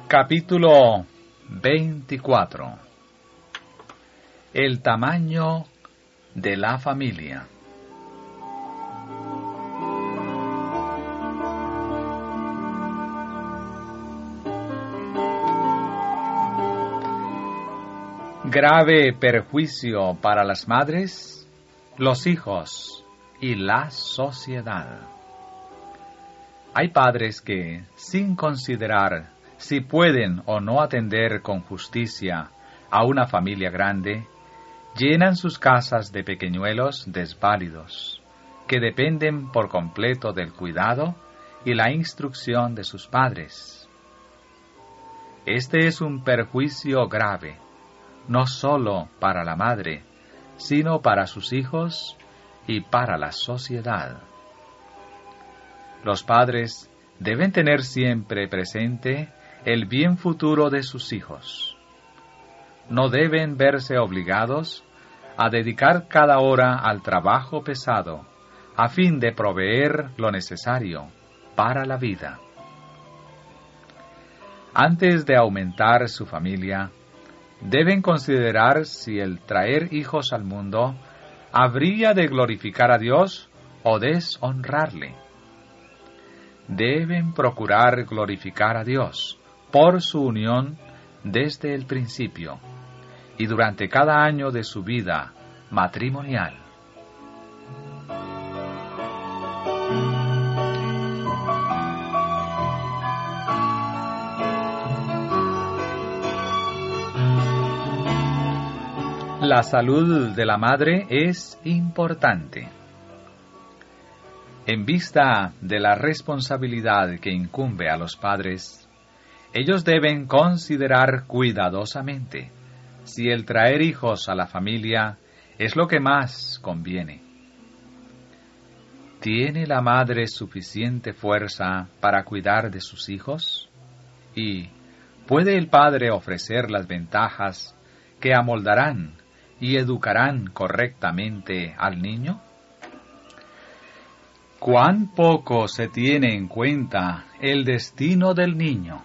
Capítulo 24. El tamaño de la familia. Grave perjuicio para las madres, los hijos y la sociedad. Hay padres que, sin considerar si pueden o no atender con justicia a una familia grande, llenan sus casas de pequeñuelos desválidos, que dependen por completo del cuidado y la instrucción de sus padres. Este es un perjuicio grave, no sólo para la madre, sino para sus hijos y para la sociedad. Los padres deben tener siempre presente el bien futuro de sus hijos. No deben verse obligados a dedicar cada hora al trabajo pesado, a fin de proveer lo necesario para la vida. Antes de aumentar su familia, deben considerar si el traer hijos al mundo habría de glorificar a Dios o deshonrarle. Deben procurar glorificar a Dios por su unión desde el principio y durante cada año de su vida matrimonial. La salud de la madre es importante. En vista de la responsabilidad que incumbe a los padres, ellos deben considerar cuidadosamente si el traer hijos a la familia es lo que más conviene. ¿Tiene la madre suficiente fuerza para cuidar de sus hijos? ¿Y puede el padre ofrecer las ventajas que amoldarán y educarán correctamente al niño? ¿Cuán poco se tiene en cuenta el destino del niño?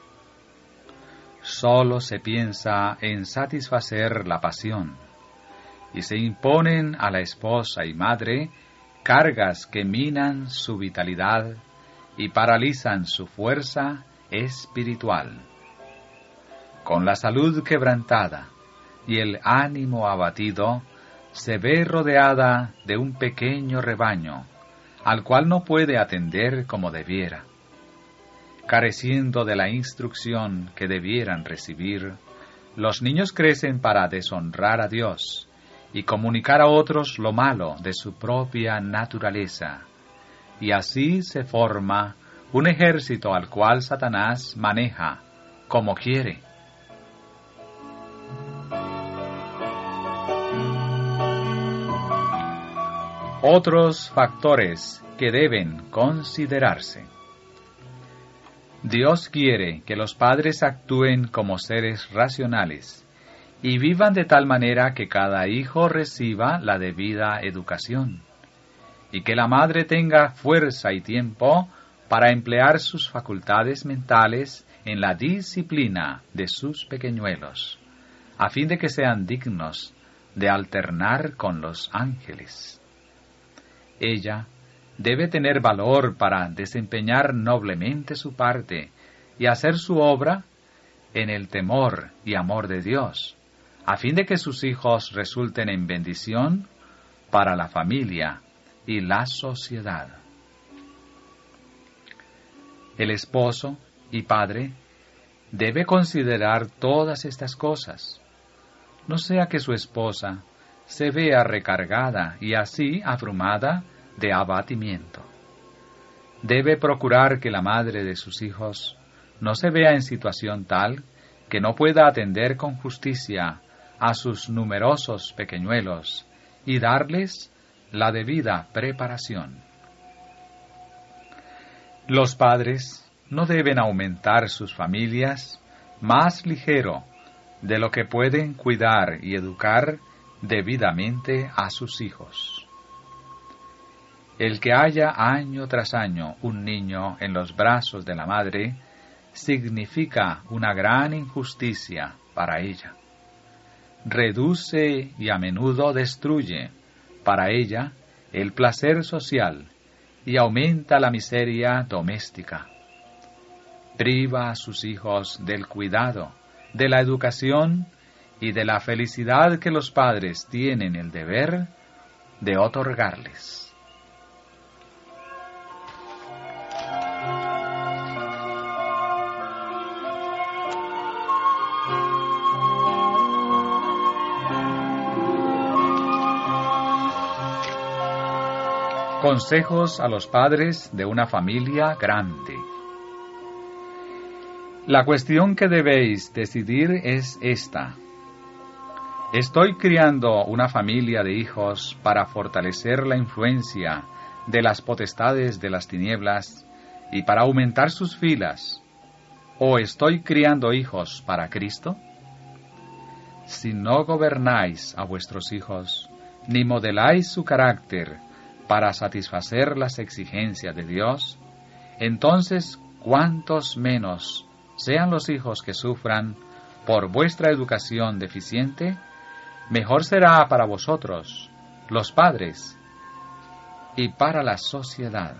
Solo se piensa en satisfacer la pasión, y se imponen a la esposa y madre cargas que minan su vitalidad y paralizan su fuerza espiritual. Con la salud quebrantada y el ánimo abatido, se ve rodeada de un pequeño rebaño, al cual no puede atender como debiera. Careciendo de la instrucción que debieran recibir, los niños crecen para deshonrar a Dios y comunicar a otros lo malo de su propia naturaleza, y así se forma un ejército al cual Satanás maneja como quiere. Otros factores que deben considerarse. Dios quiere que los padres actúen como seres racionales y vivan de tal manera que cada hijo reciba la debida educación, y que la madre tenga fuerza y tiempo para emplear sus facultades mentales en la disciplina de sus pequeñuelos, a fin de que sean dignos de alternar con los ángeles. Ella debe tener valor para desempeñar noblemente su parte y hacer su obra en el temor y amor de Dios, a fin de que sus hijos resulten en bendición para la familia y la sociedad. El esposo y padre debe considerar todas estas cosas, no sea que su esposa se vea recargada y así abrumada de abatimiento. Debe procurar que la madre de sus hijos no se vea en situación tal que no pueda atender con justicia a sus numerosos pequeñuelos y darles la debida preparación. Los padres no deben aumentar sus familias más ligero de lo que pueden cuidar y educar debidamente a sus hijos. El que haya año tras año un niño en los brazos de la madre significa una gran injusticia para ella. Reduce y a menudo destruye para ella el placer social y aumenta la miseria doméstica. Priva a sus hijos del cuidado, de la educación y de la felicidad que los padres tienen el deber de otorgarles. Consejos a los padres de una familia grande. La cuestión que debéis decidir es esta. ¿Estoy criando una familia de hijos para fortalecer la influencia de las potestades de las tinieblas y para aumentar sus filas? ¿O estoy criando hijos para Cristo? Si no gobernáis a vuestros hijos, ni modeláis su carácter para satisfacer las exigencias de Dios, entonces cuántos menos sean los hijos que sufran por vuestra educación deficiente, mejor será para vosotros, los padres, y para la sociedad.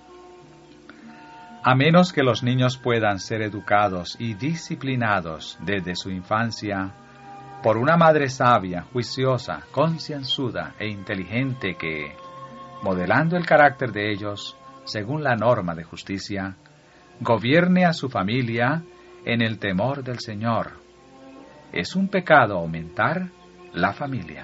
A menos que los niños puedan ser educados y disciplinados desde su infancia por una madre sabia, juiciosa, concienzuda e inteligente que, modelando el carácter de ellos según la norma de justicia, gobierne a su familia en el temor del Señor. Es un pecado aumentar la familia.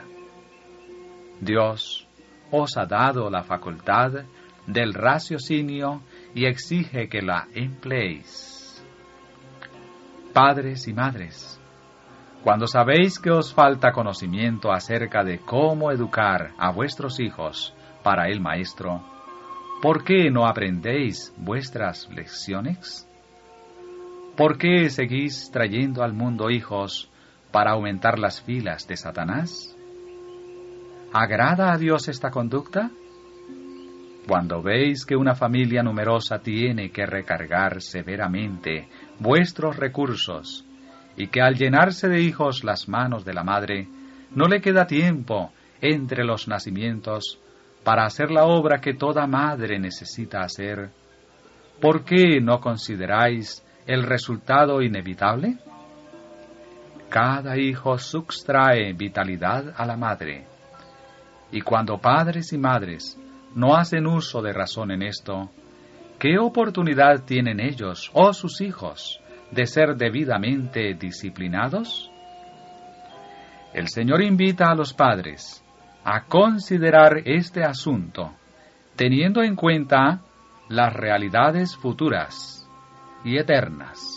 Dios os ha dado la facultad del raciocinio y exige que la empleéis. Padres y madres, cuando sabéis que os falta conocimiento acerca de cómo educar a vuestros hijos para el Maestro, ¿por qué no aprendéis vuestras lecciones? ¿Por qué seguís trayendo al mundo hijos para aumentar las filas de Satanás? ¿Agrada a Dios esta conducta? Cuando veis que una familia numerosa tiene que recargar severamente vuestros recursos y que al llenarse de hijos las manos de la madre no le queda tiempo entre los nacimientos para hacer la obra que toda madre necesita hacer, ¿por qué no consideráis el resultado inevitable? Cada hijo sustrae vitalidad a la madre, y cuando padres y madres no hacen uso de razón en esto, ¿qué oportunidad tienen ellos o sus hijos de ser debidamente disciplinados? El Señor invita a los padres a considerar este asunto, teniendo en cuenta las realidades futuras y eternas.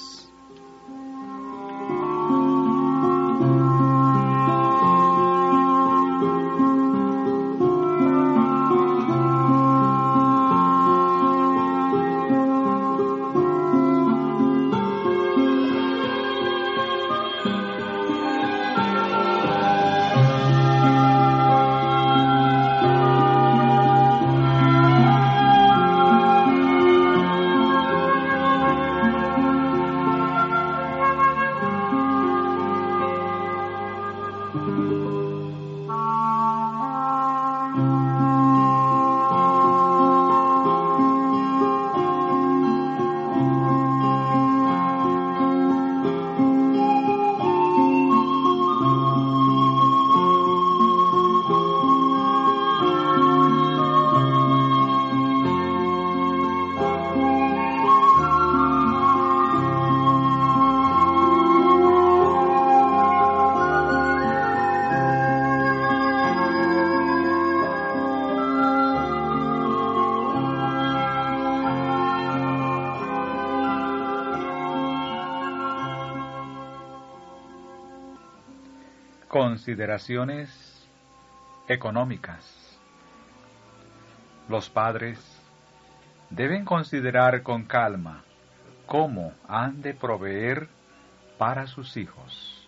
Consideraciones económicas. Los padres deben considerar con calma cómo han de proveer para sus hijos.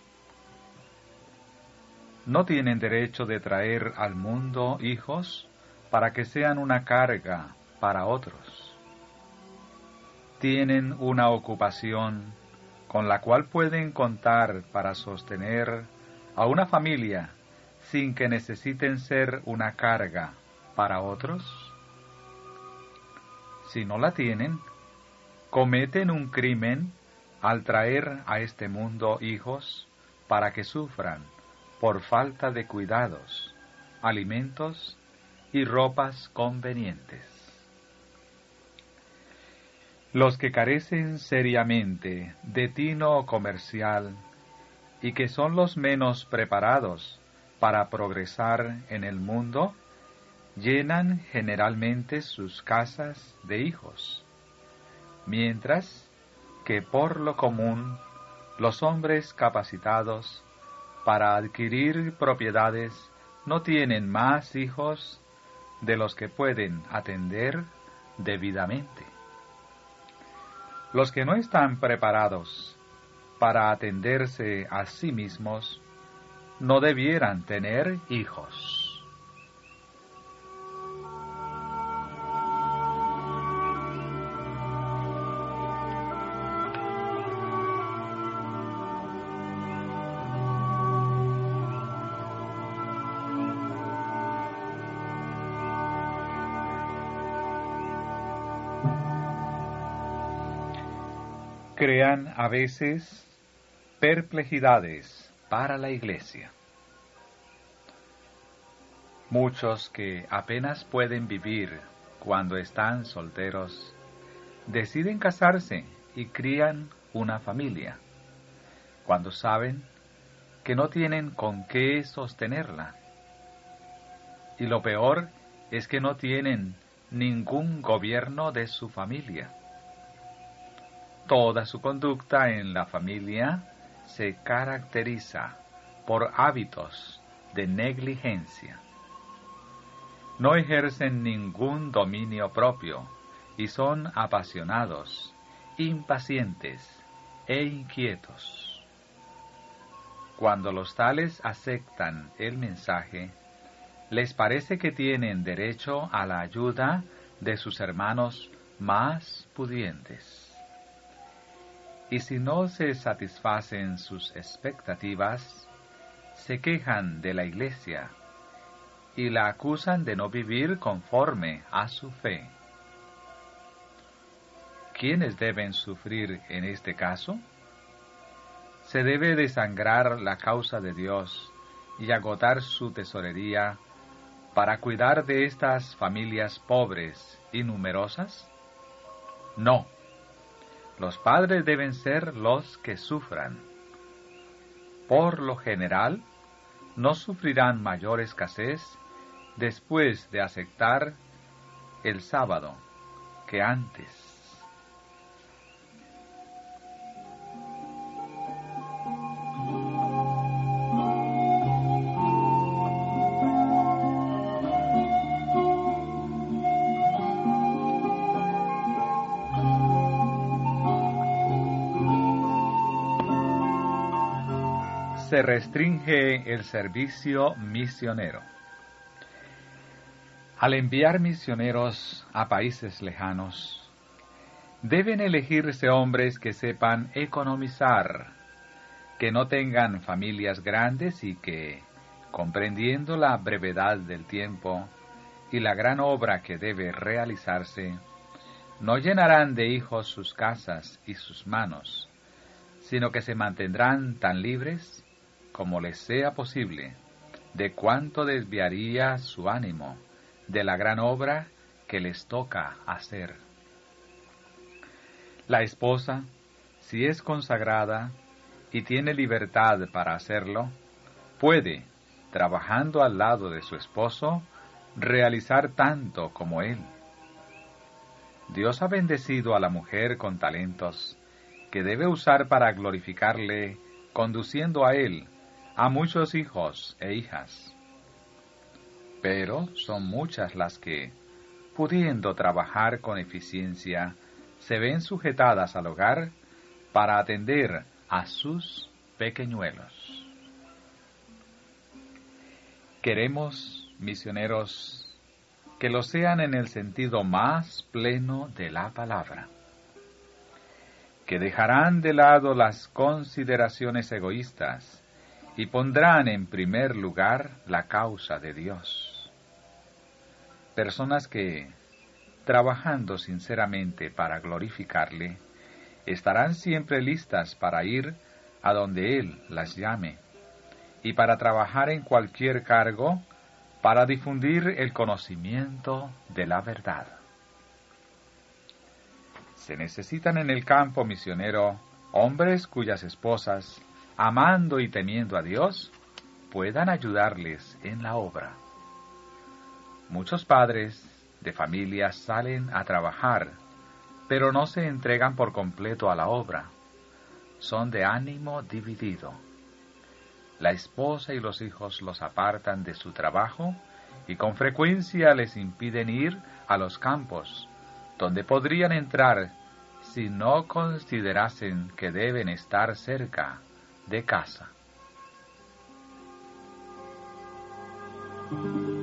No tienen derecho de traer al mundo hijos para que sean una carga para otros. tienen una ocupación con la cual pueden contar para sostener a una familia sin que necesiten ser una carga para otros? Si no la tienen, cometen un crimen al traer a este mundo hijos para que sufran por falta de cuidados, alimentos y ropas convenientes. Los que carecen seriamente de tino comercial y que son los menos preparados para progresar en el mundo, llenan generalmente sus casas de hijos, mientras que por lo común los hombres capacitados para adquirir propiedades no tienen más hijos de los que pueden atender debidamente. Los que no están preparados para atenderse a sí mismos no debieran tener hijos. Crean a veces perplejidades para la Iglesia. Muchos que apenas pueden vivir cuando están solteros, deciden casarse y crían una familia, cuando saben que no tienen con qué sostenerla. Y lo peor es que no tienen ningún gobierno de su familia. Toda su conducta en la familia se caracteriza por hábitos de negligencia. No ejercen ningún dominio propio y son apasionados, impacientes e inquietos. Cuando los tales aceptan el mensaje, les parece que tienen derecho a la ayuda de sus hermanos más pudientes. Y si no se satisfacen sus expectativas, se quejan de la Iglesia y la acusan de no vivir conforme a su fe. ¿Quiénes deben sufrir en este caso? Se debe desangrar la causa de Dios y agotar su tesorería para cuidar de estas familias pobres y numerosas? No. Los padres deben ser los que sufran. Por lo general, no sufrirán mayor escasez después de aceptar el sábado que antes. Se restringe el servicio misionero. Al enviar misioneros a países lejanos, deben elegirse hombres que sepan economizar, que no tengan familias grandes y que, comprendiendo la brevedad del tiempo y la gran obra que debe realizarse, no llenarán de hijos sus casas y sus manos, sino que se mantendrán tan libres como les sea posible, de cuánto desviaría su ánimo de la gran obra que les toca hacer. La esposa, si es consagrada y tiene libertad para hacerlo, puede, trabajando al lado de su esposo, realizar tanto como él. Dios ha bendecido a la mujer con talentos que debe usar para glorificarle, conduciendo a él a muchos hijos e hijas. Pero son muchas las que, pudiendo trabajar con eficiencia, se ven sujetadas al hogar para atender a sus pequeñuelos. Queremos, misioneros, que lo sean en el sentido más pleno de la palabra. que dejarán de lado las consideraciones egoístas y pondrán en primer lugar la causa de Dios. Personas que, trabajando sinceramente para glorificarle, estarán siempre listas para ir a donde Él las llame y para trabajar en cualquier cargo para difundir el conocimiento de la verdad. Se necesitan en el campo misionero hombres cuyas esposas, amando y temiendo a Dios, puedan ayudarles en la obra. Muchos padres de familia salen a trabajar, pero no se entregan por completo a la obra. Son de ánimo dividido. La esposa y los hijos los apartan de su trabajo y con frecuencia les impiden ir a los campos, donde podrían entrar si no considerasen que deben estar cerca de casa.